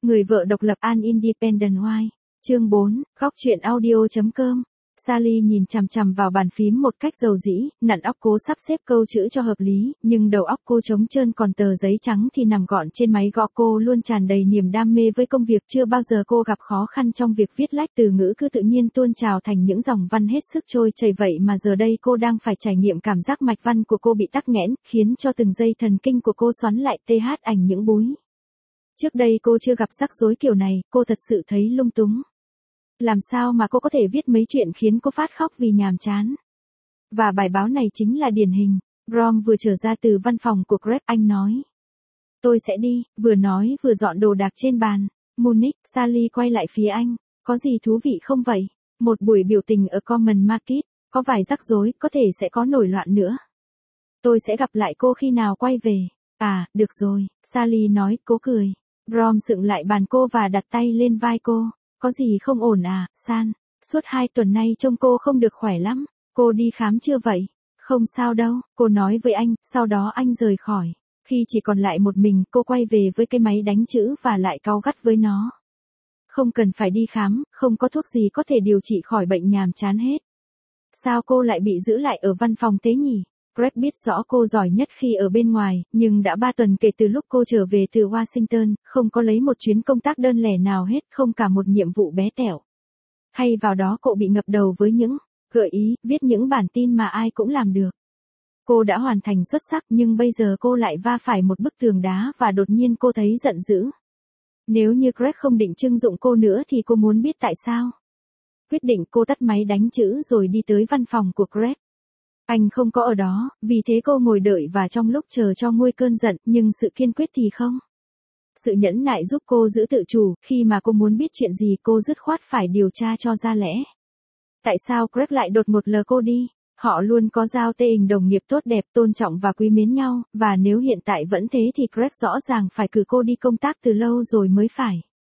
Người vợ độc lập An Independent Wife. Chương 4, góc chuyện audio.com. Sally nhìn chằm chằm vào bàn phím một cách dầu dĩ, nặn óc cố sắp xếp câu chữ cho hợp lý, nhưng đầu óc cô trống trơn, còn tờ giấy trắng thì nằm gọn trên máy gõ. Cô luôn tràn đầy niềm đam mê với công việc, chưa bao giờ cô gặp khó khăn trong việc viết lách, từ ngữ cứ tự nhiên tuôn trào thành những dòng văn hết sức trôi chảy. Vậy mà giờ đây cô đang phải trải nghiệm cảm giác mạch văn của cô bị tắc nghẽn, khiến cho từng dây thần kinh của cô xoắn lại th ảnh những búi. Trước đây cô chưa gặp rắc rối kiểu này, cô thật sự thấy lung túng. Làm sao mà cô có thể viết mấy chuyện khiến cô phát khóc vì nhàm chán? Và bài báo này chính là điển hình. Brom vừa trở ra từ văn phòng của Greg, anh nói. Tôi sẽ đi, vừa nói vừa dọn đồ đạc trên bàn. Munich, Sally quay lại phía anh. Có gì thú vị không vậy? Một buổi biểu tình ở Common Market, có vài rắc rối, có thể sẽ có nổi loạn nữa. Tôi sẽ gặp lại cô khi nào quay về. À, được rồi, Sally nói, cố cười. Brom dựng lại bàn cô và đặt tay lên vai cô. Có gì không ổn à, San? Suốt 2 tuần nay trông cô không được khỏe lắm. Cô đi khám chưa vậy? Không sao đâu, cô nói với anh, sau đó anh rời khỏi. Khi chỉ còn lại một mình, cô quay về với cái máy đánh chữ và lại cáu gắt với nó. Không cần phải đi khám, không có thuốc gì có thể điều trị khỏi bệnh nhàm chán hết. Sao cô lại bị giữ lại ở văn phòng thế nhỉ? Greg biết rõ cô giỏi nhất khi ở bên ngoài, nhưng đã 3 tuần kể từ lúc cô trở về từ Washington, không có lấy một chuyến công tác đơn lẻ nào hết, không cả một nhiệm vụ bé tẹo. Hay vào đó cô bị ngập đầu với những gợi ý, viết những bản tin mà ai cũng làm được. Cô đã hoàn thành xuất sắc, nhưng bây giờ cô lại va phải một bức tường đá và đột nhiên cô thấy giận dữ. Nếu như Greg không định trưng dụng cô nữa thì cô muốn biết tại sao. Quyết định, cô tắt máy đánh chữ rồi đi tới văn phòng của Greg. Anh không có ở đó, vì thế cô ngồi đợi và trong lúc chờ cho nguôi cơn giận, nhưng sự kiên quyết thì không. Sự nhẫn nại giúp cô giữ tự chủ, khi mà cô muốn biết chuyện gì cô dứt khoát phải điều tra cho ra lẽ. Tại sao Greg lại đột ngột lờ cô đi? Họ luôn có giao tình đồng nghiệp tốt đẹp, tôn trọng và quý mến nhau, và nếu hiện tại vẫn thế thì Greg rõ ràng phải cử cô đi công tác từ lâu rồi mới phải.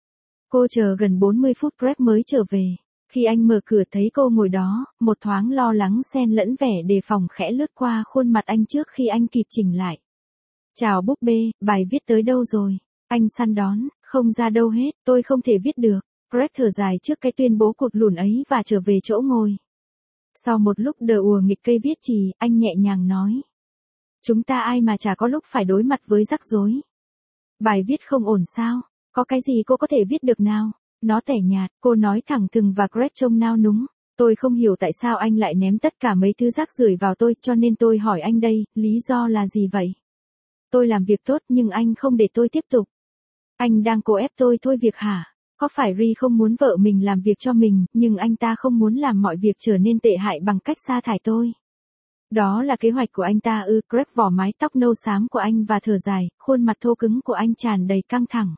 Cô chờ gần 40 phút Greg mới trở về. Khi anh mở cửa thấy cô ngồi đó, một thoáng lo lắng xen lẫn vẻ đề phòng khẽ lướt qua khuôn mặt anh trước khi anh kịp chỉnh lại. Chào búp bê, bài viết tới đâu rồi? Anh săn đón, không ra đâu hết, tôi không thể viết được. Greg thở dài trước cái tuyên bố cụt lủn ấy và trở về chỗ ngồi. Sau một lúc đờ ùa nghịch cây viết chì, anh nhẹ nhàng nói. Chúng ta ai mà chả có lúc phải đối mặt với rắc rối. Bài viết không ổn sao? Có cái gì cô có thể viết được nào? Nó tẻ nhạt, cô nói thẳng thừng và Greg trông nao núng. Tôi không hiểu tại sao anh lại ném tất cả mấy thứ rác rưởi vào tôi, cho nên tôi hỏi anh đây, lý do là gì vậy? Tôi làm việc tốt nhưng anh không để tôi tiếp tục. Anh đang cố ép tôi thôi việc hả? Có phải Ri không muốn vợ mình làm việc cho mình, nhưng anh ta không muốn làm mọi việc trở nên tệ hại bằng cách sa thải tôi? Đó là kế hoạch của anh ta ư? Greg vỏ mái tóc nâu xám của anh và thở dài, khuôn mặt thô cứng của anh tràn đầy căng thẳng.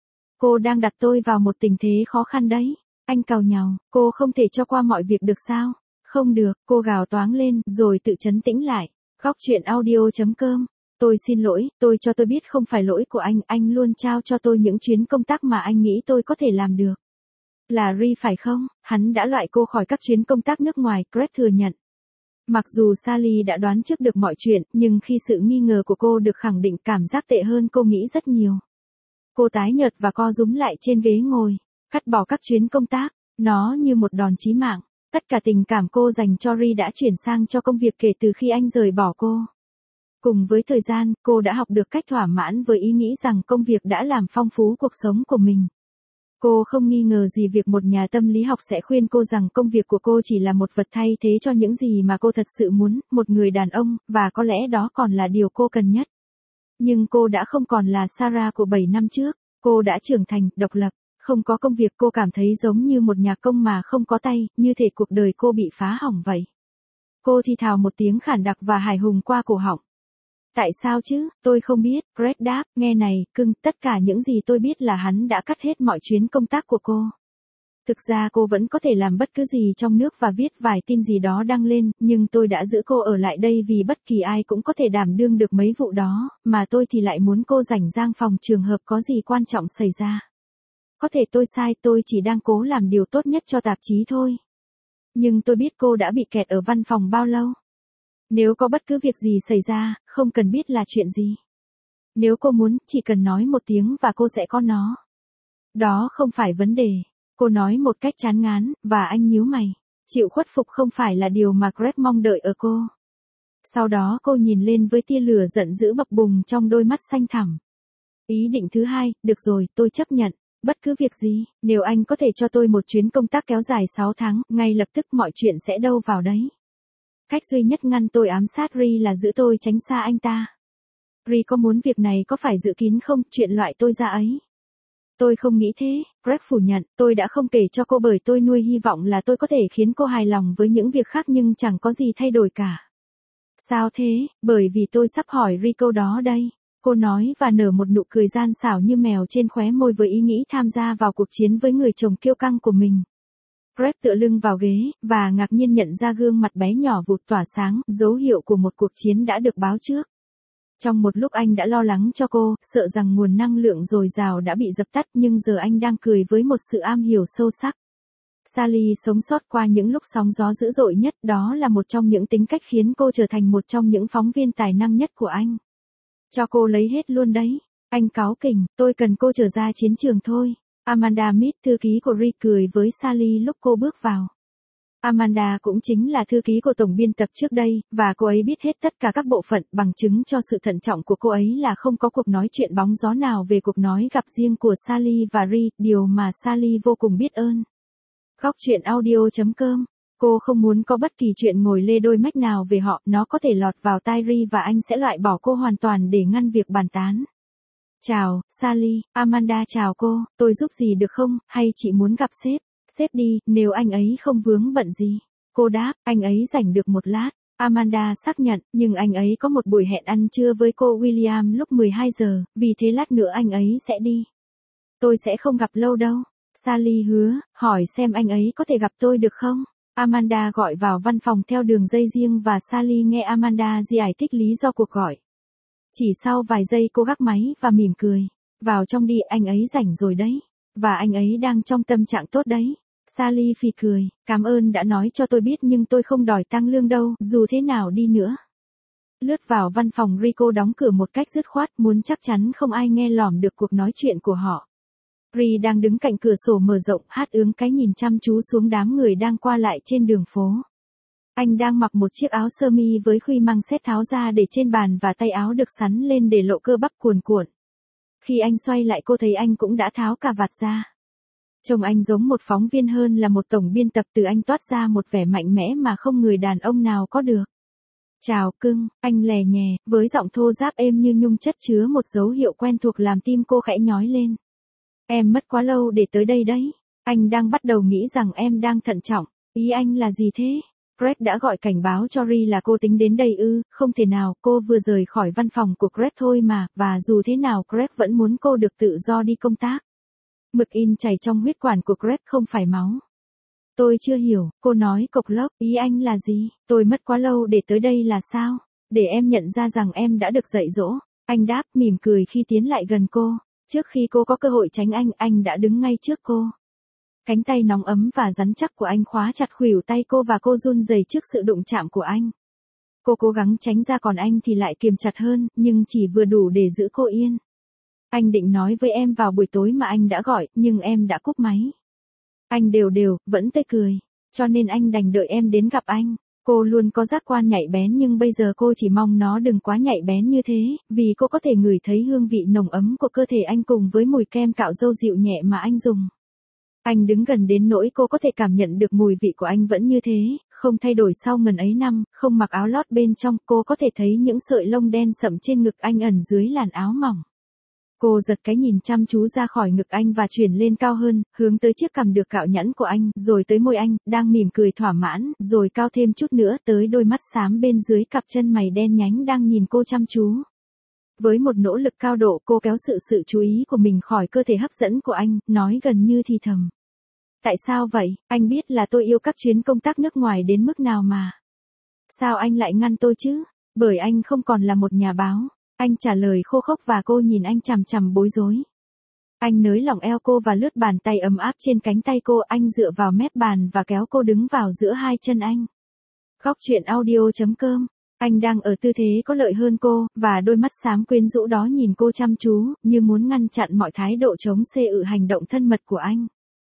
Cô đang đặt tôi vào một tình thế khó khăn đấy. Anh càu nhàu, cô không thể cho qua mọi việc được sao? Không được, cô gào toáng lên, rồi tự trấn tĩnh lại. Góc chuyện audio.com. Tôi xin lỗi, tôi biết không phải lỗi của anh luôn trao cho tôi những chuyến công tác mà anh nghĩ tôi có thể làm được. Là Ri phải không? Hắn đã loại cô khỏi các chuyến công tác nước ngoài, Greg thừa nhận. Mặc dù Sally đã đoán trước được mọi chuyện, nhưng khi sự nghi ngờ của cô được khẳng định, cảm giác tệ hơn cô nghĩ rất nhiều. Cô tái nhợt và co rúm lại trên ghế ngồi. Cắt bỏ các chuyến công tác, nó như một đòn chí mạng. Tất cả tình cảm cô dành cho Ri đã chuyển sang cho công việc kể từ khi anh rời bỏ cô. Cùng với thời gian, cô đã học được cách thỏa mãn với ý nghĩ rằng công việc đã làm phong phú cuộc sống của mình. Cô không nghi ngờ gì việc một nhà tâm lý học sẽ khuyên cô rằng công việc của cô chỉ là một vật thay thế cho những gì mà cô thật sự muốn, một người đàn ông, và có lẽ đó còn là điều cô cần nhất. Nhưng cô đã không còn là Sarah của 7 năm trước, cô đã trưởng thành, độc lập, không có công việc. Cô cảm thấy giống như một nhạc công mà không có tay, như thể cuộc đời cô bị phá hỏng vậy. Cô thì thào một tiếng khản đặc và hài hùng qua cổ họng. Tại sao chứ, tôi không biết, Greg đáp, nghe này, cưng, tất cả những gì tôi biết là hắn đã cắt hết mọi chuyến công tác của cô. Thực ra cô vẫn có thể làm bất cứ gì trong nước và viết vài tin gì đó đăng lên, nhưng tôi đã giữ cô ở lại đây vì bất kỳ ai cũng có thể đảm đương được mấy vụ đó, mà tôi thì lại muốn cô rảnh rang phòng trường hợp có gì quan trọng xảy ra. Có thể tôi sai, tôi chỉ đang cố làm điều tốt nhất cho tạp chí thôi. Nhưng tôi biết cô đã bị kẹt ở văn phòng bao lâu. Nếu có bất cứ việc gì xảy ra, không cần biết là chuyện gì. Nếu cô muốn, chỉ cần nói một tiếng và cô sẽ có nó. Đó không phải vấn đề. Cô nói một cách chán ngán, và anh nhíu mày. Chịu khuất phục không phải là điều mà Greg mong đợi ở cô. Sau đó cô nhìn lên với tia lửa giận dữ bập bùng trong đôi mắt xanh thẳm. Ý định thứ hai, được rồi, tôi chấp nhận. Bất cứ việc gì, nếu anh có thể cho tôi một chuyến công tác kéo dài 6 tháng, ngay lập tức mọi chuyện sẽ đâu vào đấy. Cách duy nhất ngăn tôi ám sát Ri là giữ tôi tránh xa anh ta. Ri có muốn việc này có phải dự kín không, chuyện loại tôi ra ấy. Tôi không nghĩ thế, Greg phủ nhận, tôi đã không kể cho cô bởi tôi nuôi hy vọng là tôi có thể khiến cô hài lòng với những việc khác nhưng chẳng có gì thay đổi cả. Sao thế, bởi vì tôi sắp hỏi Ri câu đó đây. Cô nói và nở một nụ cười gian xảo như mèo trên khóe môi với ý nghĩ tham gia vào cuộc chiến với người chồng kiêu căng của mình. Greg tựa lưng vào ghế, và ngạc nhiên nhận ra gương mặt bé nhỏ vụt tỏa sáng, dấu hiệu của một cuộc chiến đã được báo trước. Trong một lúc anh đã lo lắng cho cô, sợ rằng nguồn năng lượng dồi dào đã bị dập tắt nhưng giờ anh đang cười với một sự am hiểu sâu sắc. Sally sống sót qua những lúc sóng gió dữ dội nhất, đó là một trong những tính cách khiến cô trở thành một trong những phóng viên tài năng nhất của anh. Cho cô lấy hết luôn đấy. Anh cáu kỉnh, tôi cần cô trở ra chiến trường thôi. Amanda Mead, thư ký của Rick cười với Sally lúc cô bước vào. Amanda cũng chính là thư ký của tổng biên tập trước đây, và cô ấy biết hết tất cả các bộ phận, bằng chứng cho sự thận trọng của cô ấy là không có cuộc nói chuyện bóng gió nào về cuộc nói gặp riêng của Sally và Rick, điều mà Sally vô cùng biết ơn. Góc truyện audio.com. Cô không muốn có bất kỳ chuyện ngồi lê đôi mách nào về họ, nó có thể lọt vào tai Ri và anh sẽ loại bỏ cô hoàn toàn để ngăn việc bàn tán. Chào, Sally, Amanda chào cô, tôi giúp gì được không, hay chị muốn gặp sếp? Sếp đi, nếu anh ấy không vướng bận gì. Cô đáp, anh ấy rảnh được một lát. Amanda xác nhận, nhưng anh ấy có một buổi hẹn ăn trưa với cô William lúc 12 giờ, vì thế lát nữa anh ấy sẽ đi. Tôi sẽ không gặp lâu đâu. Sally hứa, hỏi xem anh ấy có thể gặp tôi được không? Amanda gọi vào văn phòng theo đường dây riêng và Sally nghe Amanda giải thích lý do cuộc gọi. Chỉ sau vài giây cô gác máy và mỉm cười. Vào trong đi, anh ấy rảnh rồi đấy. Và anh ấy đang trong tâm trạng tốt đấy. Sally phì cười, cảm ơn đã nói cho tôi biết nhưng tôi không đòi tăng lương đâu, dù thế nào đi nữa. Lướt vào văn phòng Rico đóng cửa một cách dứt khoát, muốn chắc chắn không ai nghe lỏm được cuộc nói chuyện của họ. Ri đang đứng cạnh cửa sổ mở rộng, hát ướng cái nhìn chăm chú xuống đám người đang qua lại trên đường phố. Anh đang mặc một chiếc áo sơ mi với khuy măng xét tháo ra để trên bàn và tay áo được xắn lên để lộ cơ bắp cuồn cuộn. Khi anh xoay lại cô thấy anh cũng đã tháo cà vạt ra. Trông anh giống một phóng viên hơn là một tổng biên tập, từ anh toát ra một vẻ mạnh mẽ mà không người đàn ông nào có được. Chào cưng, anh lè nhè, với giọng thô ráp êm như nhung chất chứa một dấu hiệu quen thuộc làm tim cô khẽ nhói lên. Em mất quá lâu để tới đây đấy. Anh đang bắt đầu nghĩ rằng em đang thận trọng. Ý anh là gì thế? Greg đã gọi cảnh báo cho Ri là cô tính đến đây ư? Không thể nào, cô vừa rời khỏi văn phòng của Greg thôi mà, và dù thế nào Greg vẫn muốn cô được tự do đi công tác. Mực in chảy trong huyết quản của Greg không phải máu. Tôi chưa hiểu, cô nói cộc lốc, ý anh là gì? Tôi mất quá lâu để tới đây là sao? Để em nhận ra rằng em đã được dạy dỗ. Anh đáp mỉm cười khi tiến lại gần cô. Trước khi cô có cơ hội tránh anh đã đứng ngay trước cô. Cánh tay nóng ấm và rắn chắc của anh khóa chặt khuỷu tay cô và cô run rẩy trước sự đụng chạm của anh. Cô cố gắng tránh ra còn anh thì lại kiềm chặt hơn, nhưng chỉ vừa đủ để giữ cô yên. Anh định nói với em vào buổi tối mà anh đã gọi, nhưng em đã cúp máy. Anh đều, vẫn tươi cười. Cho nên anh đành đợi em đến gặp anh. Cô luôn có giác quan nhạy bén nhưng bây giờ cô chỉ mong nó đừng quá nhạy bén như thế, vì cô có thể ngửi thấy hương vị nồng ấm của cơ thể anh cùng với mùi kem cạo râu dịu nhẹ mà anh dùng. Anh đứng gần đến nỗi cô có thể cảm nhận được mùi vị của anh vẫn như thế, không thay đổi sau ngần ấy năm, không mặc áo lót bên trong, cô có thể thấy những sợi lông đen sậm trên ngực anh ẩn dưới làn áo mỏng. Cô giật cái nhìn chăm chú ra khỏi ngực anh và chuyển lên cao hơn, hướng tới chiếc cằm được cạo nhẵn của anh, rồi tới môi anh, đang mỉm cười thỏa mãn, rồi cao thêm chút nữa tới đôi mắt xám bên dưới cặp chân mày đen nhánh đang nhìn cô chăm chú. Với một nỗ lực cao độ cô kéo sự chú ý của mình khỏi cơ thể hấp dẫn của anh, nói gần như thì thầm. Tại sao vậy? Anh biết là tôi yêu các chuyến công tác nước ngoài đến mức nào mà. Sao anh lại ngăn tôi chứ? Bởi anh không còn là một nhà báo. Anh trả lời khô khốc và cô nhìn anh chằm chằm bối rối. Anh nới lỏng eo cô và lướt bàn tay ấm áp trên cánh tay cô, anh dựa vào mép bàn và kéo cô đứng vào giữa hai chân anh. Góc truyện audio.com Anh đang ở tư thế có lợi hơn cô, và đôi mắt xám quyến rũ đó nhìn cô chăm chú, như muốn ngăn chặn mọi thái độ chống cự hành động thân mật của anh.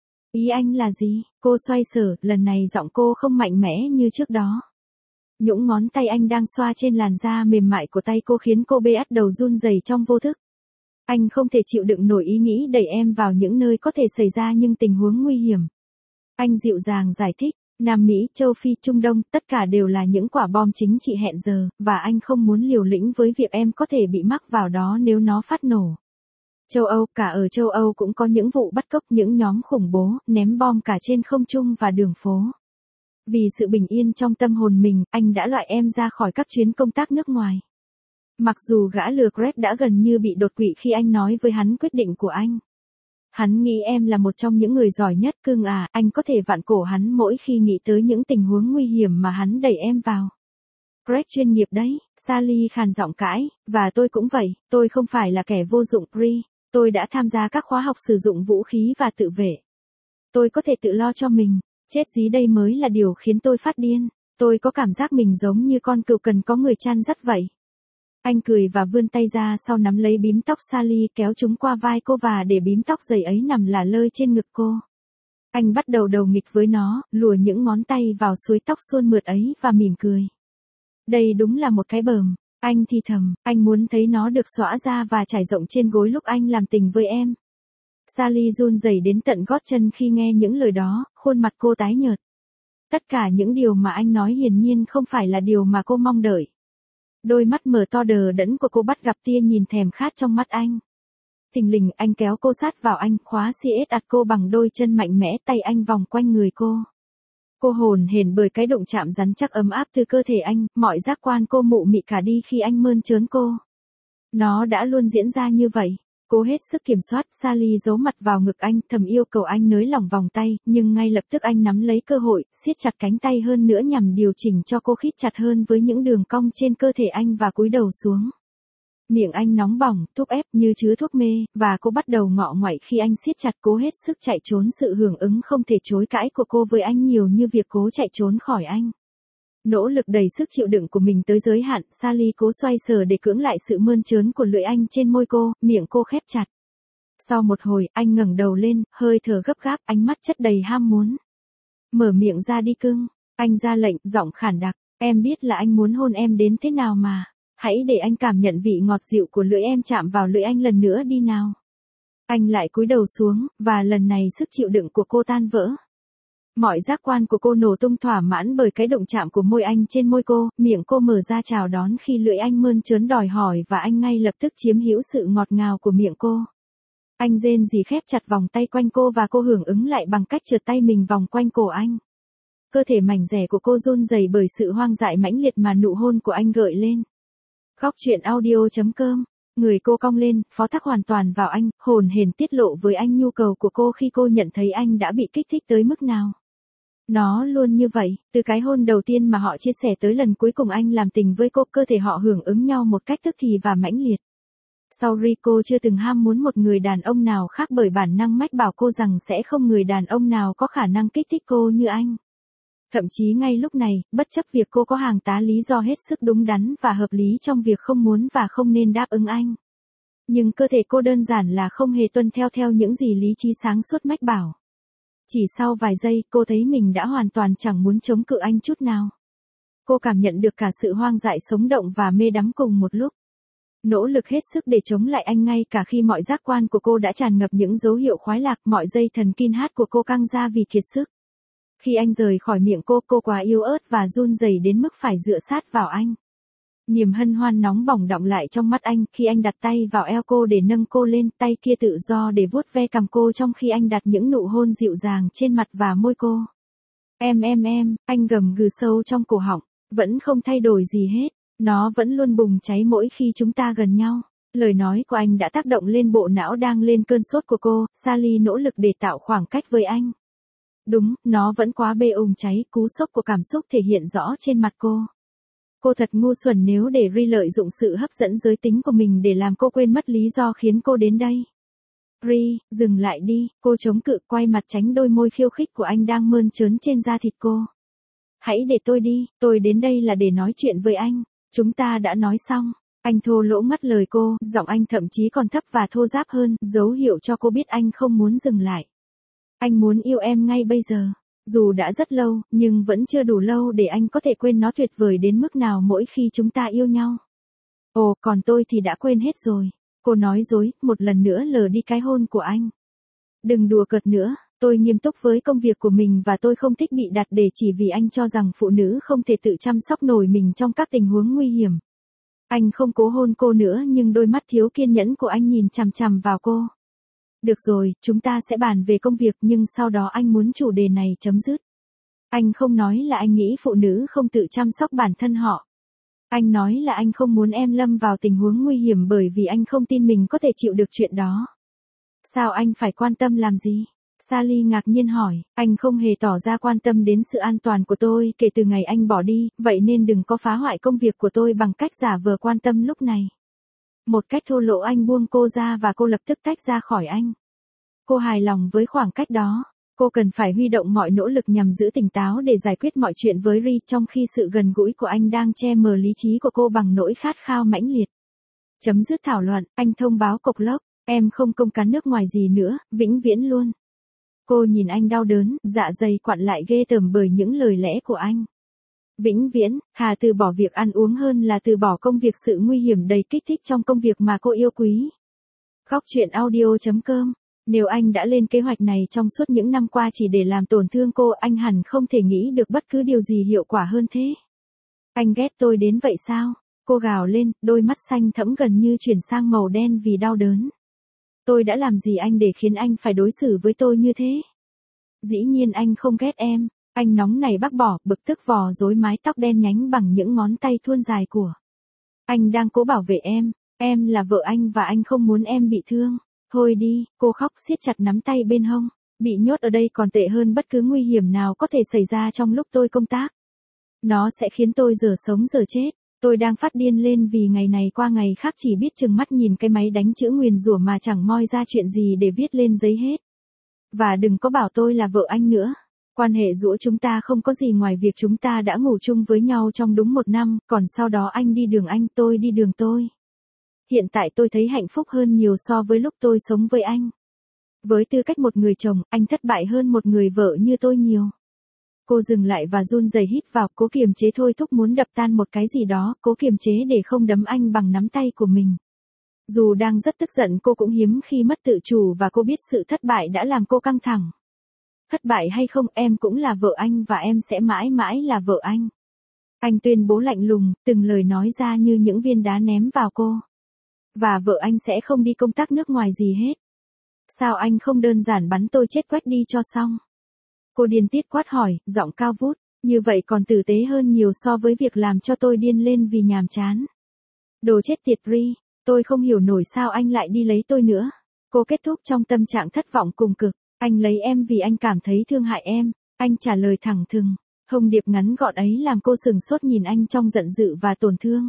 Ý anh là gì? Cô xoay sở, lần này giọng cô không mạnh mẽ như trước đó. Những ngón tay anh đang xoa trên làn da mềm mại của tay cô khiến cô bắt đầu run rẩy trong vô thức. Anh không thể chịu đựng nổi ý nghĩ đẩy em vào những nơi có thể xảy ra những tình huống nguy hiểm. Anh dịu dàng giải thích, Nam Mỹ, châu Phi, Trung Đông, tất cả đều là những quả bom chính trị hẹn giờ, và anh không muốn liều lĩnh với việc em có thể bị mắc vào đó nếu nó phát nổ. Châu Âu, cả ở châu Âu cũng có những vụ bắt cóc những nhóm khủng bố, ném bom cả trên không trung và đường phố. Vì sự bình yên trong tâm hồn mình, anh đã loại em ra khỏi các chuyến công tác nước ngoài. Mặc dù gã lừa Greg đã gần như bị đột quỵ khi anh nói với hắn quyết định của anh. Hắn nghĩ em là một trong những người giỏi nhất cưng à, anh có thể vặn cổ hắn mỗi khi nghĩ tới những tình huống nguy hiểm mà hắn đẩy em vào. Greg chuyên nghiệp đấy, Sally khàn giọng cãi, và tôi cũng vậy, tôi không phải là kẻ vô dụng Bree, tôi đã tham gia các khóa học sử dụng vũ khí và tự vệ. Tôi có thể tự lo cho mình, chết dí đây mới là điều khiến tôi phát điên, tôi có cảm giác mình giống như con cừu cần có người chăn dắt vậy. Anh cười và vươn tay ra sau nắm lấy bím tóc Sally kéo chúng qua vai cô và để bím tóc dày ấy nằm lả lơi trên ngực cô. Anh bắt đầu đầu nghịch với nó, lùa những ngón tay vào suối tóc suôn mượt ấy và mỉm cười. Đây đúng là một cái bờm, anh thì thầm, anh muốn thấy nó được xõa ra và trải rộng trên gối lúc anh làm tình với em. Sally run rẩy đến tận gót chân khi nghe những lời đó, khuôn mặt cô tái nhợt. Tất cả những điều mà anh nói hiển nhiên không phải là điều mà cô mong đợi. Đôi mắt mở to đờ đẫn của cô bắt gặp tia nhìn thèm khát trong mắt anh. Thình lình anh kéo cô sát vào anh, khóa siết ạt cô bằng đôi chân mạnh mẽ, tay anh vòng quanh người cô. Cô hồn hển bởi cái đụng chạm rắn chắc ấm áp từ cơ thể anh, mọi giác quan cô mụ mị cả đi khi anh mơn trớn cô. Nó đã luôn diễn ra như vậy. Cố hết sức kiểm soát, Sally giấu mặt vào ngực anh, thầm yêu cầu anh nới lỏng vòng tay, nhưng ngay lập tức anh nắm lấy cơ hội, siết chặt cánh tay hơn nữa nhằm điều chỉnh cho cô khít chặt hơn với những đường cong trên cơ thể anh và cúi đầu xuống. Miệng anh nóng bỏng, thúc ép như chứa thuốc mê, và cô bắt đầu ngọ nguậy khi anh siết chặt cố hết sức chạy trốn sự hưởng ứng không thể chối cãi của cô với anh nhiều như việc cố chạy trốn khỏi anh. Nỗ lực đầy sức chịu đựng của mình tới giới hạn, Sally cố xoay sở để cưỡng lại sự mơn trớn của lưỡi anh trên môi cô, miệng cô khép chặt. Sau một hồi, anh ngẩng đầu lên, hơi thở gấp gáp, ánh mắt chất đầy ham muốn. Mở miệng ra đi cưng, anh ra lệnh, giọng khản đặc, em biết là anh muốn hôn em đến thế nào mà, hãy để anh cảm nhận vị ngọt dịu của lưỡi em chạm vào lưỡi anh lần nữa đi nào. Anh lại cúi đầu xuống, và lần này sức chịu đựng của cô tan vỡ. Mọi giác quan của cô nổ tung thỏa mãn bởi cái động chạm của môi anh trên môi cô, miệng cô mở ra chào đón khi lưỡi anh mơn trớn đòi hỏi và anh ngay lập tức chiếm hữu sự ngọt ngào của miệng cô. Anh rên rỉ khép chặt vòng tay quanh cô và cô hưởng ứng lại bằng cách trượt tay mình vòng quanh cổ anh. Cơ thể mảnh dẻ của cô run rẩy bởi sự hoang dại mãnh liệt mà nụ hôn của anh gợi lên. Góc truyện audio.com. Người cô cong lên, phó thác hoàn toàn vào anh, hồn hển tiết lộ với anh nhu cầu của cô khi cô nhận thấy anh đã bị kích thích tới mức nào. Nó luôn như vậy, từ cái hôn đầu tiên mà họ chia sẻ tới lần cuối cùng anh làm tình với cô, cơ thể họ hưởng ứng nhau một cách tức thì và mãnh liệt. Sau Rico chưa từng ham muốn một người đàn ông nào khác bởi bản năng mách bảo cô rằng sẽ không người đàn ông nào có khả năng kích thích cô như anh. Thậm chí ngay lúc này, bất chấp việc cô có hàng tá lý do hết sức đúng đắn và hợp lý trong việc không muốn và không nên đáp ứng anh. Nhưng cơ thể cô đơn giản là không hề tuân theo những gì lý trí sáng suốt mách bảo. Chỉ sau vài giây, cô thấy mình đã hoàn toàn chẳng muốn chống cự anh chút nào. Cô cảm nhận được cả sự hoang dại sống động và mê đắm cùng một lúc. Nỗ lực hết sức để chống lại anh ngay cả khi mọi giác quan của cô đã tràn ngập những dấu hiệu khoái lạc, mọi dây thần kinh hát của cô căng ra vì kiệt sức. Khi anh rời khỏi miệng cô quá yếu ớt và run rẩy đến mức phải dựa sát vào anh. Niềm hân hoan nóng bỏng đọng lại trong mắt anh khi anh đặt tay vào eo cô để nâng cô lên, tay kia tự do để vuốt ve cằm cô trong khi anh đặt những nụ hôn dịu dàng trên mặt và môi cô. Em, anh gầm gừ sâu trong cổ họng, vẫn không thay đổi gì hết, nó vẫn luôn bùng cháy mỗi khi chúng ta gần nhau. Lời nói của anh đã tác động lên bộ não đang lên cơn sốt của cô, Sally nỗ lực để tạo khoảng cách với anh. Đúng, nó vẫn quá cháy, cú sốc của cảm xúc thể hiện rõ trên mặt cô. Cô thật ngu xuẩn nếu để Ri lợi dụng sự hấp dẫn giới tính của mình để làm cô quên mất lý do khiến cô đến đây. Ri, dừng lại đi, cô chống cự quay mặt tránh đôi môi khiêu khích của anh đang mơn trớn trên da thịt cô. Hãy để tôi đi, tôi đến đây là để nói chuyện với anh. Chúng ta đã nói xong. Anh thô lỗ ngắt lời cô, giọng anh thậm chí còn thấp và thô ráp hơn, dấu hiệu cho cô biết anh không muốn dừng lại. Anh muốn yêu em ngay bây giờ. Dù đã rất lâu, nhưng vẫn chưa đủ lâu để anh có thể quên nó tuyệt vời đến mức nào mỗi khi chúng ta yêu nhau. Ồ, còn tôi thì đã quên hết rồi. Cô nói dối, một lần nữa lờ đi cái hôn của anh. Đừng đùa cợt nữa, tôi nghiêm túc với công việc của mình và tôi không thích bị đặt để chỉ vì anh cho rằng phụ nữ không thể tự chăm sóc nổi mình trong các tình huống nguy hiểm. Anh không cố hôn cô nữa nhưng đôi mắt thiếu kiên nhẫn của anh nhìn chằm chằm vào cô. Được rồi, chúng ta sẽ bàn về công việc nhưng sau đó anh muốn chủ đề này chấm dứt. Anh không nói là anh nghĩ phụ nữ không tự chăm sóc bản thân họ. Anh nói là anh không muốn em lâm vào tình huống nguy hiểm bởi vì anh không tin mình có thể chịu được chuyện đó. Sao anh phải quan tâm làm gì? Sally ngạc nhiên hỏi, anh không hề tỏ ra quan tâm đến sự an toàn của tôi kể từ ngày anh bỏ đi, vậy nên đừng có phá hoại công việc của tôi bằng cách giả vờ quan tâm lúc này. Một cách thô lỗ anh buông cô ra và cô lập tức tách ra khỏi anh. Cô hài lòng với khoảng cách đó. Cô cần phải huy động mọi nỗ lực nhằm giữ tỉnh táo để giải quyết mọi chuyện với Ri trong khi sự gần gũi của anh đang che mờ lý trí của cô bằng nỗi khát khao mãnh liệt. Chấm dứt thảo luận, anh thông báo cộc lốc, em không công cán nước ngoài gì nữa, vĩnh viễn luôn. Cô nhìn anh đau đớn, dạ dày quặn lại ghê tởm bởi những lời lẽ của anh. Vĩnh viễn, Hà từ bỏ việc ăn uống hơn là từ bỏ công việc sự nguy hiểm đầy kích thích trong công việc mà cô yêu quý. Góc chuyện audio.com. Nếu anh đã lên kế hoạch này trong suốt những năm qua chỉ để làm tổn thương cô, anh hẳn không thể nghĩ được bất cứ điều gì hiệu quả hơn thế. Anh ghét tôi đến vậy sao? Cô gào lên, đôi mắt xanh thẫm gần như chuyển sang màu đen vì đau đớn. Tôi đã làm gì anh để khiến anh phải đối xử với tôi như thế? Dĩ nhiên anh không ghét em. Anh nóng nảy bác bỏ, bực tức vò rối mái tóc đen nhánh bằng những ngón tay thuôn dài của. Anh đang cố bảo vệ em là vợ anh và anh không muốn em bị thương. Thôi đi, cô khóc siết chặt nắm tay bên hông. Bị nhốt ở đây còn tệ hơn bất cứ nguy hiểm nào có thể xảy ra trong lúc tôi công tác. Nó sẽ khiến tôi giờ sống giờ chết. Tôi đang phát điên lên vì ngày này qua ngày khác chỉ biết chừng mắt nhìn cái máy đánh chữ nguyền rủa mà chẳng moi ra chuyện gì để viết lên giấy hết. Và đừng có bảo tôi là vợ anh nữa. Quan hệ giữa chúng ta không có gì ngoài việc chúng ta đã ngủ chung với nhau trong đúng 1 năm, còn sau đó anh đi đường anh, tôi đi đường tôi. Hiện tại tôi thấy hạnh phúc hơn nhiều so với lúc tôi sống với anh. Với tư cách một người chồng, anh thất bại hơn một người vợ như tôi nhiều. Cô dừng lại và run rẩy hít vào, cố kiềm chế thôi thúc muốn đập tan một cái gì đó, cố kiềm chế để không đấm anh bằng nắm tay của mình. Dù đang rất tức giận cô cũng hiếm khi mất tự chủ và cô biết sự thất bại đã làm cô căng thẳng. Thất bại hay không, em cũng là vợ anh và em sẽ mãi mãi là vợ anh. Anh tuyên bố lạnh lùng, từng lời nói ra như những viên đá ném vào cô. Và vợ anh sẽ không đi công tác nước ngoài gì hết. Sao anh không đơn giản bắn tôi chết quách đi cho xong? Cô điên tiết quát hỏi, giọng cao vút, như vậy còn tử tế hơn nhiều so với việc làm cho tôi điên lên vì nhàm chán. Đồ chết tiệt Ri, tôi không hiểu nổi sao anh lại đi lấy tôi nữa. Cô kết thúc trong tâm trạng thất vọng cùng cực. Anh lấy em vì anh cảm thấy thương hại em. Anh trả lời thẳng thừng. Thông điệp ngắn gọn ấy làm cô sừng sốt nhìn anh trong giận dữ và tổn thương.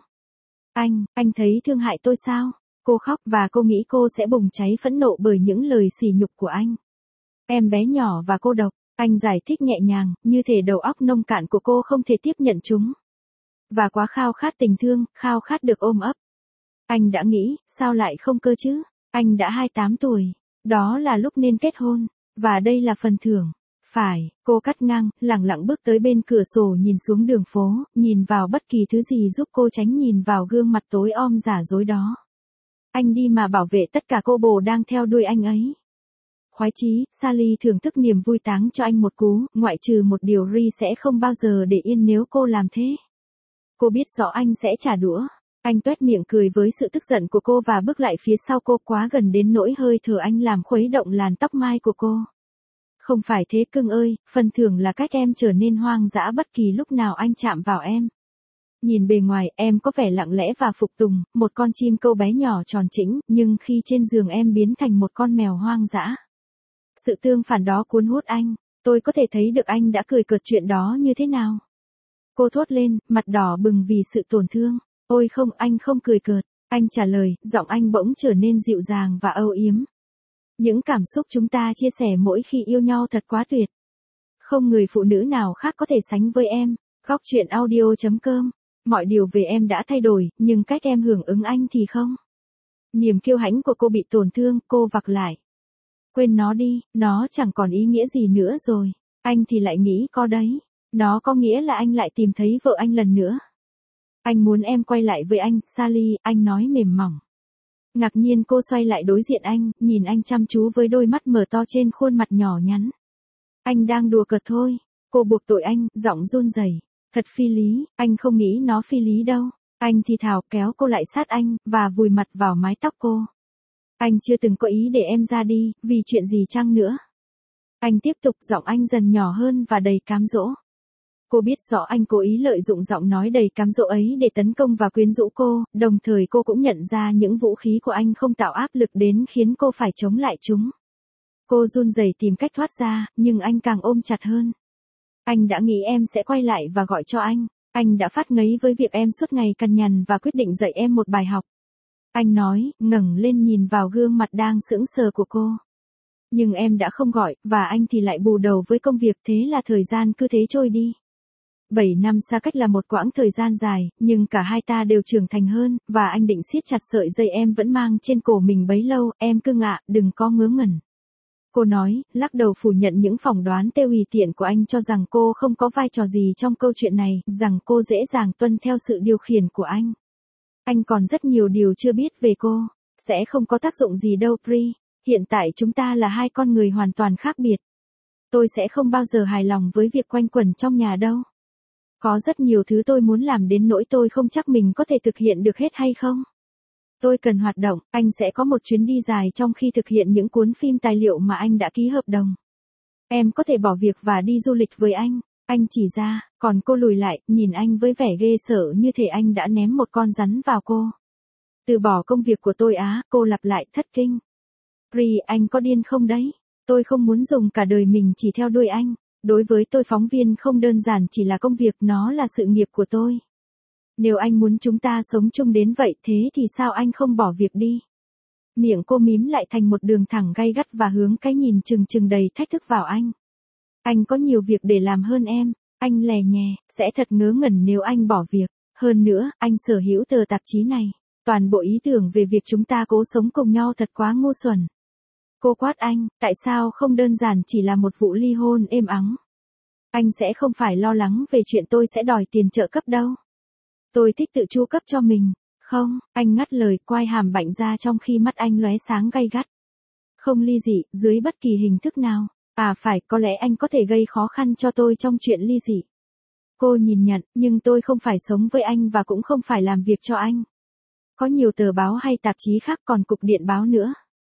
Anh thấy thương hại tôi sao? Cô khóc và cô nghĩ cô sẽ bùng cháy phẫn nộ bởi những lời sỉ nhục của anh. Em bé nhỏ và cô độc, anh giải thích nhẹ nhàng, như thể đầu óc nông cạn của cô không thể tiếp nhận chúng. Và quá khao khát tình thương, khao khát được ôm ấp. Anh đã nghĩ, sao lại không cơ chứ? Anh đã 28 tuổi, đó là lúc nên kết hôn, và đây là phần thưởng. Phải, cô cắt ngang, lẳng lặng bước tới bên cửa sổ nhìn xuống đường phố, nhìn vào bất kỳ thứ gì giúp cô tránh nhìn vào gương mặt tối om giả dối đó. Anh đi mà bảo vệ tất cả cô bồ đang theo đuôi anh ấy. Khoái chí, Sally thưởng thức niềm vui táng cho anh một cú, ngoại trừ một điều Ri sẽ không bao giờ để yên nếu cô làm thế. Cô biết rõ anh sẽ trả đũa. Anh tuét miệng cười với sự tức giận của cô và bước lại phía sau cô quá gần đến nỗi hơi thở anh làm khuấy động làn tóc mai của cô. Không phải thế cưng ơi, phần thưởng là cách em trở nên hoang dã bất kỳ lúc nào anh chạm vào em. Nhìn bề ngoài em có vẻ lặng lẽ và phục tùng, một con chim câu bé nhỏ tròn trĩnh, nhưng khi trên giường em biến thành một con mèo hoang dã. Sự tương phản đó cuốn hút anh, tôi có thể thấy được anh đã cười cợt chuyện đó như thế nào. Cô thốt lên, mặt đỏ bừng vì sự tổn thương. Ôi không, anh không cười cợt. Anh trả lời, giọng anh bỗng trở nên dịu dàng và âu yếm. Những cảm xúc chúng ta chia sẻ mỗi khi yêu nhau thật quá tuyệt. Không người phụ nữ nào khác có thể sánh với em. Góc chuyện audio.com Mọi điều về em đã thay đổi, nhưng cách em hưởng ứng anh thì không. Niềm kiêu hãnh của cô bị tổn thương, cô vặc lại. Quên nó đi, nó chẳng còn ý nghĩa gì nữa rồi. Anh thì lại nghĩ có đấy. Nó có nghĩa là anh lại tìm thấy vợ anh lần nữa. Anh muốn em quay lại với anh, Sally, anh nói mềm mỏng. Ngạc nhiên cô xoay lại đối diện anh, nhìn anh chăm chú với đôi mắt mở to trên khuôn mặt nhỏ nhắn. Anh đang đùa cợt thôi. Cô buộc tội anh, giọng run rẩy. Thật phi lý, anh không nghĩ nó phi lý đâu. Anh thì thào kéo cô lại sát anh, và vùi mặt vào mái tóc cô. Anh chưa từng có ý để em ra đi, vì chuyện gì chăng nữa. Anh tiếp tục, giọng anh dần nhỏ hơn và đầy cám dỗ. Cô biết rõ anh cố ý lợi dụng giọng nói đầy cám dỗ ấy để tấn công và quyến rũ cô, đồng thời cô cũng nhận ra những vũ khí của anh không tạo áp lực đến khiến cô phải chống lại chúng. Cô run rẩy tìm cách thoát ra, nhưng anh càng ôm chặt hơn. Anh đã nghĩ em sẽ quay lại và gọi cho anh. Anh đã phát ngấy với việc em suốt ngày cằn nhằn và quyết định dạy em một bài học. Anh nói, ngẩng lên nhìn vào gương mặt đang sững sờ của cô. Nhưng em đã không gọi, và anh thì lại bù đầu với công việc, thế là thời gian cứ thế trôi đi. 7 năm xa cách là một quãng thời gian dài, nhưng cả hai ta đều trưởng thành hơn, và anh định siết chặt sợi dây em vẫn mang trên cổ mình bấy lâu, em cưng ạ, đừng có ngớ ngẩn. Cô nói, lắc đầu phủ nhận những phỏng đoán tê uy tiện của anh cho rằng cô không có vai trò gì trong câu chuyện này, rằng cô dễ dàng tuân theo sự điều khiển của anh. Anh còn rất nhiều điều chưa biết về cô. Sẽ không có tác dụng gì đâu Pri. Hiện tại chúng ta là hai con người hoàn toàn khác biệt. Tôi sẽ không bao giờ hài lòng với việc quanh quẩn trong nhà đâu. Có rất nhiều thứ tôi muốn làm đến nỗi tôi không chắc mình có thể thực hiện được hết hay không. Tôi cần hoạt động, anh sẽ có một chuyến đi dài trong khi thực hiện những cuốn phim tài liệu mà anh đã ký hợp đồng. Em có thể bỏ việc và đi du lịch với anh chỉ ra, còn cô lùi lại, nhìn anh với vẻ ghê sợ như thể anh đã ném một con rắn vào cô. Từ bỏ công việc của tôi á, cô lặp lại thất kinh. Pri, anh có điên không đấy? Tôi không muốn dùng cả đời mình chỉ theo đuôi anh. Đối với tôi phóng viên không đơn giản chỉ là công việc, nó là sự nghiệp của tôi. Nếu anh muốn chúng ta sống chung đến vậy thế thì sao anh không bỏ việc đi? Miệng cô mím lại thành một đường thẳng gay gắt và hướng cái nhìn trừng trừng đầy thách thức vào anh. Anh có nhiều việc để làm hơn em, anh lè nhè, sẽ thật ngớ ngẩn nếu anh bỏ việc. Hơn nữa, anh sở hữu tờ tạp chí này. Toàn bộ ý tưởng về việc chúng ta cố sống cùng nhau thật quá ngu xuẩn. Cô quát anh, tại sao không đơn giản chỉ là một vụ ly hôn êm ắng? Anh sẽ không phải lo lắng về chuyện tôi sẽ đòi tiền trợ cấp đâu. Tôi thích tự chu cấp cho mình. Không, anh ngắt lời, quai hàm bạnh ra trong khi mắt anh lóe sáng gay gắt. Không ly dị, dưới bất kỳ hình thức nào. À phải, có lẽ anh có thể gây khó khăn cho tôi trong chuyện ly dị. Cô nhìn nhận, nhưng tôi không phải sống với anh và cũng không phải làm việc cho anh. Có nhiều tờ báo hay tạp chí khác, còn cục điện báo nữa.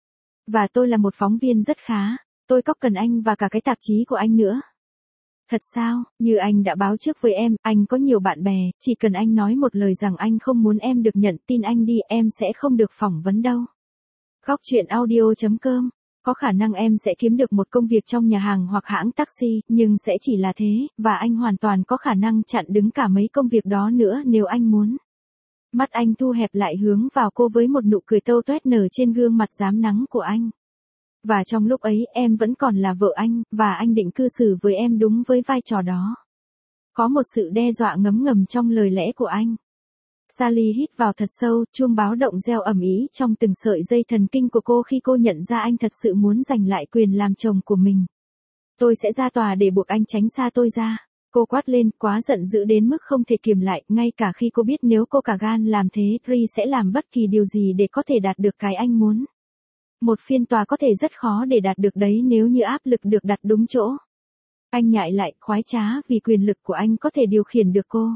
Và tôi là một phóng viên rất khá. Tôi có cần anh và cả cái tạp chí của anh nữa. Thật sao, như anh đã báo trước với em, anh có nhiều bạn bè, chỉ cần anh nói một lời rằng anh không muốn em được nhận tin anh đi, em sẽ không được phỏng vấn đâu. Góc chuyện audio.com. Có khả năng em sẽ kiếm được một công việc trong nhà hàng hoặc hãng taxi, nhưng sẽ chỉ là thế, và anh hoàn toàn có khả năng chặn đứng cả mấy công việc đó nữa nếu anh muốn. Mắt anh thu hẹp lại hướng vào cô với một nụ cười tâu toét nở trên gương mặt rám nắng của anh. Và trong lúc ấy em vẫn còn là vợ anh, và anh định cư xử với em đúng với vai trò đó. Có một sự đe dọa ngấm ngầm trong lời lẽ của anh. Sally hít vào thật sâu, chuông báo động reo ầm ĩ trong từng sợi dây thần kinh của cô khi cô nhận ra anh thật sự muốn giành lại quyền làm chồng của mình. Tôi sẽ ra tòa để buộc anh tránh xa tôi ra. Cô quát lên, quá giận dữ đến mức không thể kiềm lại, ngay cả khi cô biết nếu cô cả gan làm thế, Pri sẽ làm bất kỳ điều gì để có thể đạt được cái anh muốn. Một phiên tòa có thể rất khó để đạt được đấy nếu như áp lực được đặt đúng chỗ. Anh nhại lại, khoái trá vì quyền lực của anh có thể điều khiển được cô.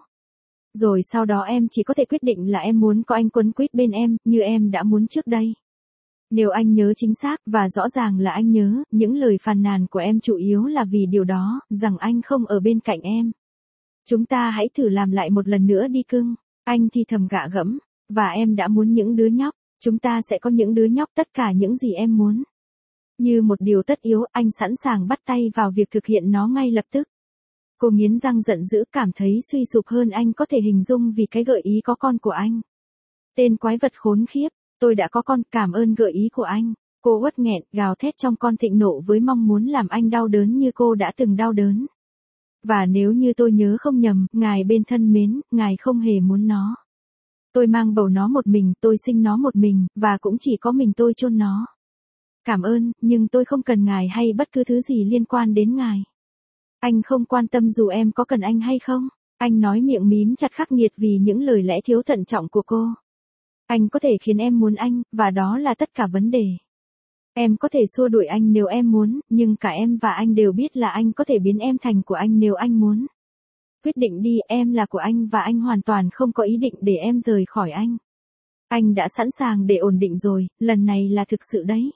Rồi sau đó em chỉ có thể quyết định là em muốn có anh quấn quýt bên em, như em đã muốn trước đây. Nếu anh nhớ chính xác, và rõ ràng là anh nhớ, những lời phàn nàn của em chủ yếu là vì điều đó, rằng anh không ở bên cạnh em. Chúng ta hãy thử làm lại một lần nữa đi cưng. Anh thì thầm gạ gẫm. Và em đã muốn những đứa nhóc. Chúng ta sẽ có những đứa nhóc, tất cả những gì em muốn. Như một điều tất yếu, anh sẵn sàng bắt tay vào việc thực hiện nó ngay lập tức. Cô nghiến răng giận dữ, cảm thấy suy sụp hơn anh có thể hình dung vì cái gợi ý có con của anh. Tên quái vật khốn khiếp, tôi đã có con, cảm ơn gợi ý của anh. Cô uất nghẹn, gào thét trong con thịnh nộ với mong muốn làm anh đau đớn như cô đã từng đau đớn. Và nếu như tôi nhớ không nhầm, ngài bên thân mến, ngài không hề muốn nó. Tôi mang bầu nó một mình, tôi sinh nó một mình, và cũng chỉ có mình tôi chôn nó. Cảm ơn, nhưng tôi không cần ngài hay bất cứ thứ gì liên quan đến ngài. Anh không quan tâm dù em có cần anh hay không. Anh nói miệng mím chặt khắc nghiệt vì những lời lẽ thiếu thận trọng của cô. Anh có thể khiến em muốn anh, và đó là tất cả vấn đề. Em có thể xua đuổi anh nếu em muốn, nhưng cả em và anh đều biết là anh có thể biến em thành của anh nếu anh muốn. Quyết định đi, em là của anh và anh hoàn toàn không có ý định để em rời khỏi anh. Anh đã sẵn sàng để ổn định rồi, lần này là thực sự đấy.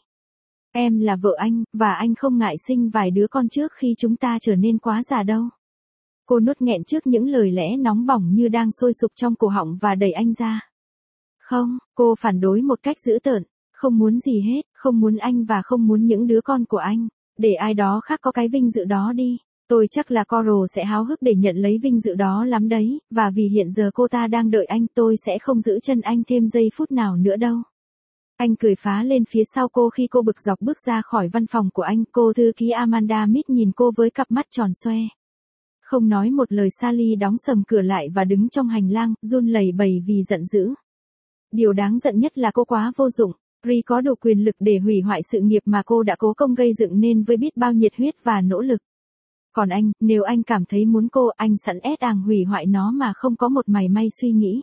Em là vợ anh, và anh không ngại sinh vài đứa con trước khi chúng ta trở nên quá già đâu. Cô nuốt nghẹn trước những lời lẽ nóng bỏng như đang sôi sục trong cổ họng và đẩy anh ra. Không, cô phản đối một cách dữ tợn. Không muốn gì hết, không muốn anh và không muốn những đứa con của anh. Để ai đó khác có cái vinh dự đó đi. Tôi chắc là Coral sẽ háo hức để nhận lấy vinh dự đó lắm đấy, và vì hiện giờ cô ta đang đợi anh, tôi sẽ không giữ chân anh thêm giây phút nào nữa đâu. Anh cười phá lên phía sau cô khi cô bực dọc bước ra khỏi văn phòng của anh. Cô thư ký Amanda Mead nhìn cô với cặp mắt tròn xoe. Không nói một lời, Sally đóng sầm cửa lại và đứng trong hành lang, run lẩy bẩy vì giận dữ. Điều đáng giận nhất là cô quá vô dụng. Ri có đủ quyền lực để hủy hoại sự nghiệp mà cô đã cố công gây dựng nên với biết bao nhiệt huyết và nỗ lực. Còn anh, nếu anh cảm thấy muốn cô, anh sẵn hủy hoại nó mà không có một mảy may suy nghĩ.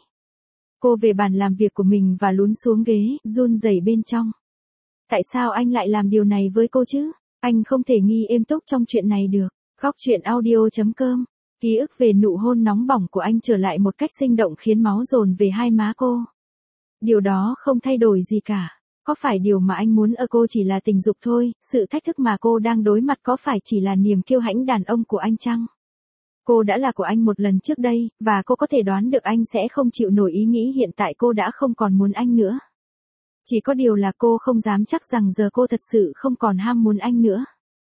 Cô về bàn làm việc của mình và lún xuống ghế, run rẩy bên trong. Tại sao anh lại làm điều này với cô chứ? Anh không thể nghi êm túc trong chuyện này được. Góc truyện audio.com. Ký ức về nụ hôn nóng bỏng của anh trở lại một cách sinh động khiến máu dồn về hai má cô. Điều đó không thay đổi gì cả. Có phải điều mà anh muốn ở cô chỉ là tình dục thôi, sự thách thức mà cô đang đối mặt có phải chỉ là niềm kiêu hãnh đàn ông của anh chăng? Cô đã là của anh một lần trước đây, và cô có thể đoán được anh sẽ không chịu nổi ý nghĩ hiện tại cô đã không còn muốn anh nữa. Chỉ có điều là cô không dám chắc rằng giờ cô thật sự không còn ham muốn anh nữa.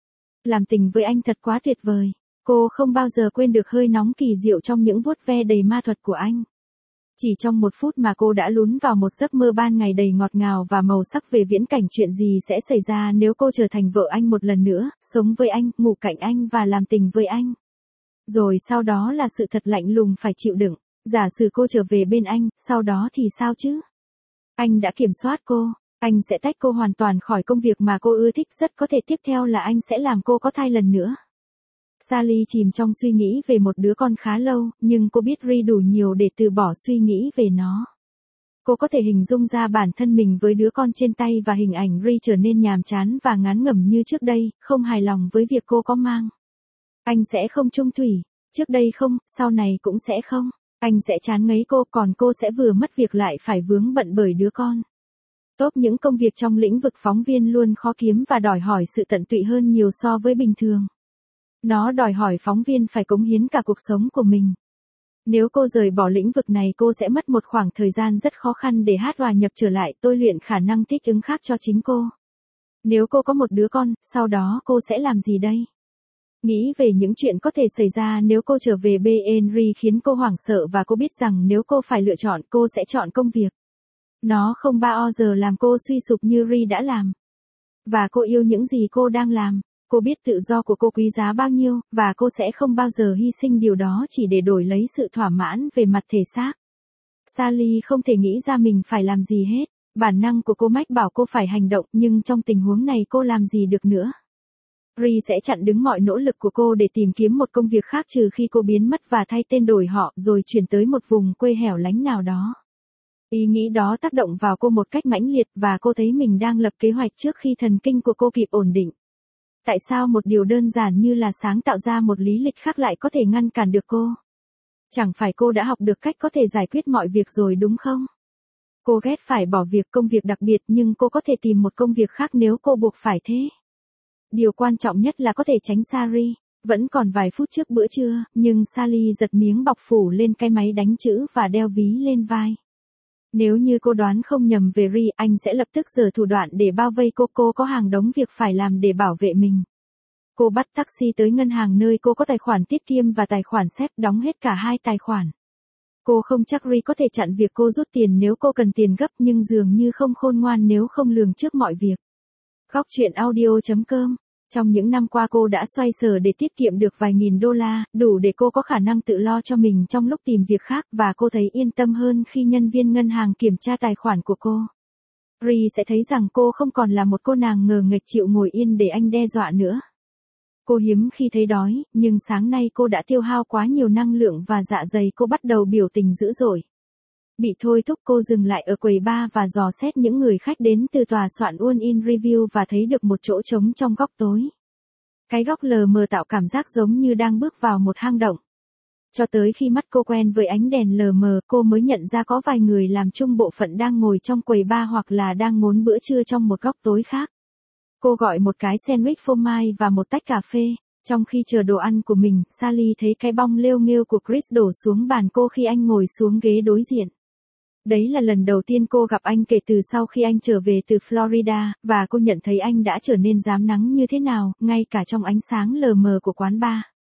Làm tình với anh thật quá tuyệt vời. Cô không bao giờ quên được hơi nóng kỳ diệu trong những vuốt ve đầy ma thuật của anh. Chỉ trong 1 phút mà cô đã lún vào một giấc mơ ban ngày đầy ngọt ngào và màu sắc về viễn cảnh chuyện gì sẽ xảy ra nếu cô trở thành vợ anh một lần nữa, sống với anh, ngủ cạnh anh và làm tình với anh. Rồi sau đó là sự thật lạnh lùng phải chịu đựng. Giả sử cô trở về bên anh, sau đó thì sao chứ? Anh đã kiểm soát cô. Anh sẽ tách cô hoàn toàn khỏi công việc mà cô ưa thích, rất có thể tiếp theo là anh sẽ làm cô có thai lần nữa. Sally chìm trong suy nghĩ về một đứa con khá lâu, nhưng cô biết Ri đủ nhiều để từ bỏ suy nghĩ về nó. Cô có thể hình dung ra bản thân mình với đứa con trên tay và hình ảnh Ri trở nên nhàm chán và ngán ngẩm như trước đây, không hài lòng với việc cô có mang. Anh sẽ không chung thủy, trước đây không, sau này cũng sẽ không. Anh sẽ chán ngấy cô, còn cô sẽ vừa mất việc lại phải vướng bận bởi đứa con. Top những công việc trong lĩnh vực phóng viên luôn khó kiếm và đòi hỏi sự tận tụy hơn nhiều so với bình thường. Nó đòi hỏi phóng viên phải cống hiến cả cuộc sống của mình. Nếu cô rời bỏ lĩnh vực này cô sẽ mất một khoảng thời gian rất khó khăn để hòa nhập trở lại, tôi luyện khả năng thích ứng khác cho chính cô. Nếu cô có một đứa con, sau đó cô sẽ làm gì đây? Nghĩ về những chuyện có thể xảy ra nếu cô trở về bên Ri khiến cô hoảng sợ và cô biết rằng nếu cô phải lựa chọn cô sẽ chọn công việc. Nó không bao giờ làm cô suy sụp như Ri đã làm. Và cô yêu những gì cô đang làm. Cô biết tự do của cô quý giá bao nhiêu, và cô sẽ không bao giờ hy sinh điều đó chỉ để đổi lấy sự thỏa mãn về mặt thể xác. Sally không thể nghĩ ra mình phải làm gì hết. Bản năng của cô mách bảo cô phải hành động, nhưng trong tình huống này cô làm gì được nữa. Ri sẽ chặn đứng mọi nỗ lực của cô để tìm kiếm một công việc khác trừ khi cô biến mất và thay tên đổi họ rồi chuyển tới một vùng quê hẻo lánh nào đó. Ý nghĩ đó tác động vào cô một cách mãnh liệt và cô thấy mình đang lập kế hoạch trước khi thần kinh của cô kịp ổn định. Tại sao một điều đơn giản như là sáng tạo ra một lý lịch khác lại có thể ngăn cản được cô? Chẳng phải cô đã học được cách có thể giải quyết mọi việc rồi đúng không? Cô ghét phải bỏ việc công việc đặc biệt nhưng cô có thể tìm một công việc khác nếu cô buộc phải thế. Điều quan trọng nhất là có thể tránh xa Ri. Vẫn còn vài phút trước bữa trưa, nhưng Sally giật miếng bọc phủ lên cái máy đánh chữ và đeo ví lên vai. Nếu như cô đoán không nhầm về Ri, anh sẽ lập tức giở thủ đoạn để bao vây cô. Cô có hàng đống việc phải làm để bảo vệ mình. Cô bắt taxi tới ngân hàng nơi cô có tài khoản tiết kiệm và tài khoản SEP, đóng hết cả hai tài khoản. Cô không chắc Ri có thể chặn việc cô rút tiền nếu cô cần tiền gấp, nhưng dường như không khôn ngoan nếu không lường trước mọi việc. Góc truyện audio.com Trong những năm qua cô đã xoay sở để tiết kiệm được vài nghìn đô la, đủ để cô có khả năng tự lo cho mình trong lúc tìm việc khác và cô thấy yên tâm hơn khi nhân viên ngân hàng kiểm tra tài khoản của cô. Ri sẽ thấy rằng cô không còn là một cô nàng ngờ nghệch chịu ngồi yên để anh đe dọa nữa. Cô hiếm khi thấy đói, nhưng sáng nay cô đã tiêu hao quá nhiều năng lượng và dạ dày cô bắt đầu biểu tình dữ dội. Bị thôi thúc cô dừng lại ở quầy bar và dò xét những người khách đến từ tòa soạn One-in Review và thấy được một chỗ trống trong góc tối. Cái góc lờ mờ tạo cảm giác giống như đang bước vào một hang động. Cho tới khi mắt cô quen với ánh đèn lờ mờ, cô mới nhận ra có vài người làm chung bộ phận đang ngồi trong quầy bar hoặc là đang ngốn bữa trưa trong một góc tối khác. Cô gọi một cái sandwich phô mai và một tách cà phê. Trong khi chờ đồ ăn của mình, Sally thấy cái bong lêu nghêu của Chris đổ xuống bàn cô khi anh ngồi xuống ghế đối diện. Đấy là lần đầu tiên cô gặp anh kể từ sau khi anh trở về từ Florida, và cô nhận thấy anh đã trở nên rám nắng như thế nào, ngay cả trong ánh sáng lờ mờ của quán bar.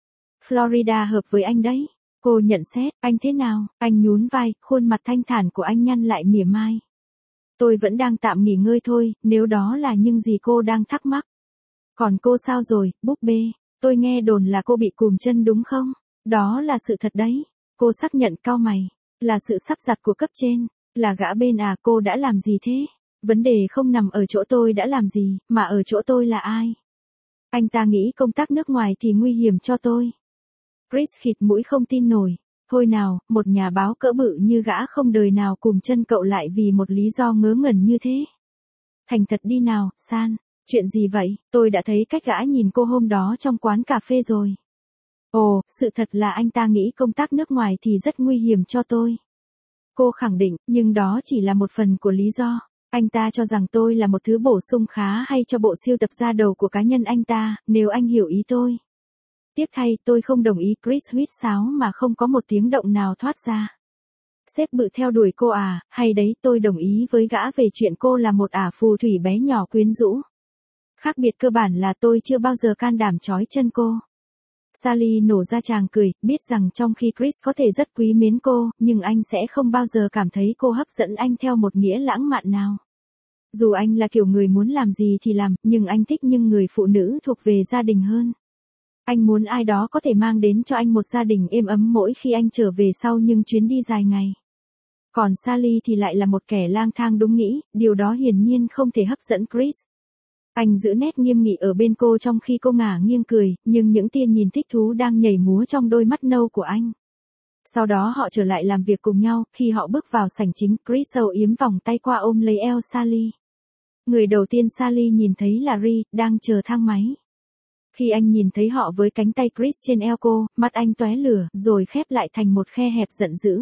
Florida hợp với anh đấy. Cô nhận xét, anh thế nào? Anh nhún vai, khuôn mặt thanh thản của anh nhăn lại mỉa mai. Tôi vẫn đang tạm nghỉ ngơi thôi, nếu đó là những gì cô đang thắc mắc. Còn cô sao rồi, búp bê? Tôi nghe đồn là cô bị cùm chân đúng không? Đó là sự thật đấy. Cô xác nhận cau mày. Là sự sắp đặt của cấp trên. Là gã bên à, cô đã làm gì thế? Vấn đề không nằm ở chỗ tôi đã làm gì, mà ở chỗ tôi là ai. Anh ta nghĩ công tác nước ngoài thì nguy hiểm cho tôi. Chris khịt mũi không tin nổi. Thôi nào, một nhà báo cỡ bự như gã không đời nào cùm chân cậu lại vì một lý do ngớ ngẩn như thế. Thành thật đi nào, San. Chuyện gì vậy? Tôi đã thấy cách gã nhìn cô hôm đó trong quán cà phê rồi. Ồ, sự thật là anh ta nghĩ công tác nước ngoài thì rất nguy hiểm cho tôi. Cô khẳng định, nhưng đó chỉ là một phần của lý do. Anh ta cho rằng tôi là một thứ bổ sung khá hay cho bộ sưu tập da đầu của cá nhân anh ta, nếu anh hiểu ý tôi. Tiếc thay, tôi không đồng ý. Chris huýt sáo mà không có một tiếng động nào thoát ra. Sếp bự theo đuổi cô à, hay đấy, tôi đồng ý với gã về chuyện cô là một ả phù thủy bé nhỏ quyến rũ. Khác biệt cơ bản là tôi chưa bao giờ can đảm trói chân cô. Sally nổ ra tràng cười, biết rằng trong khi Chris có thể rất quý mến cô, nhưng anh sẽ không bao giờ cảm thấy cô hấp dẫn anh theo một nghĩa lãng mạn nào. Dù anh là kiểu người muốn làm gì thì làm, nhưng anh thích những người phụ nữ thuộc về gia đình hơn. Anh muốn ai đó có thể mang đến cho anh một gia đình êm ấm mỗi khi anh trở về sau những chuyến đi dài ngày. Còn Sally thì lại là một kẻ lang thang đúng nghĩ, điều đó hiển nhiên không thể hấp dẫn Chris. Anh giữ nét nghiêm nghị ở bên cô trong khi cô ngả nghiêng cười, nhưng những tia nhìn thích thú đang nhảy múa trong đôi mắt nâu của anh. Sau đó họ trở lại làm việc cùng nhau, khi họ bước vào sảnh chính, Chris âu yếm vòng tay qua ôm lấy eo Sally. Người đầu tiên Sally nhìn thấy là Ri, đang chờ thang máy. Khi anh nhìn thấy họ với cánh tay Chris trên eo cô, mắt anh tóe lửa, rồi khép lại thành một khe hẹp giận dữ.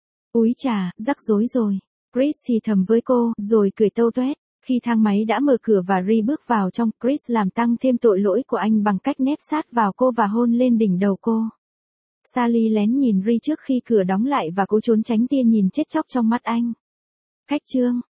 Úi chà, rắc rối rồi. Chris thì thầm với cô, rồi cười tâu tuét. Khi thang máy đã mở cửa và Ri bước vào trong, Chris làm tăng thêm tội lỗi của anh bằng cách nép sát vào cô và hôn lên đỉnh đầu cô. Sally lén nhìn Ri trước khi cửa đóng lại và cố trốn tránh tia nhìn chết chóc trong mắt anh. Khách trương,